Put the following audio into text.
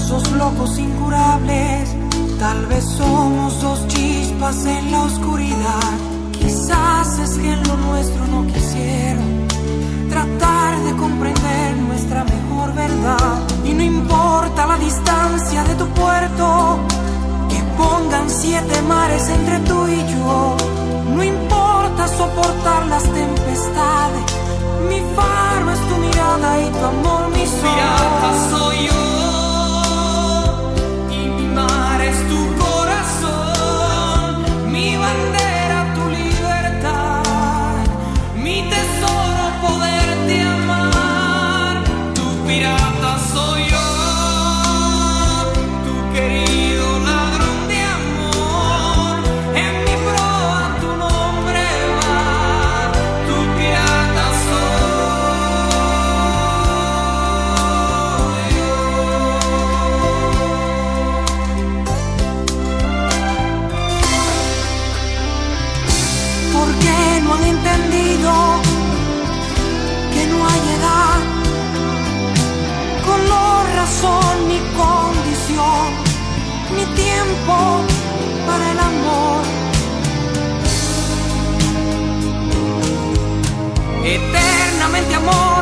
dos locos incurables, tal vez somos dos chispas en la oscuridad. Quizás es que en lo nuestro no quisieron tratar de comprender nuestra mejor verdad. Y no importa la distancia de tu puerto, que pongan 7 mares entre tú y yo. No importa soportar las tempestades, mi faro es tu mirada y tu amor mi sol. Pirata soy yo y mi mar es tu corazón, mi bandera tu libertad, mi tesoro poderte amar. Tu pirata soy yo, tu querido ladrón de amor, en mi proa tu nombre va. Tu pirata Porque no han entendido que no hay edad, color, razón ni condición, ni tiempo para el amor. Eternamente amor.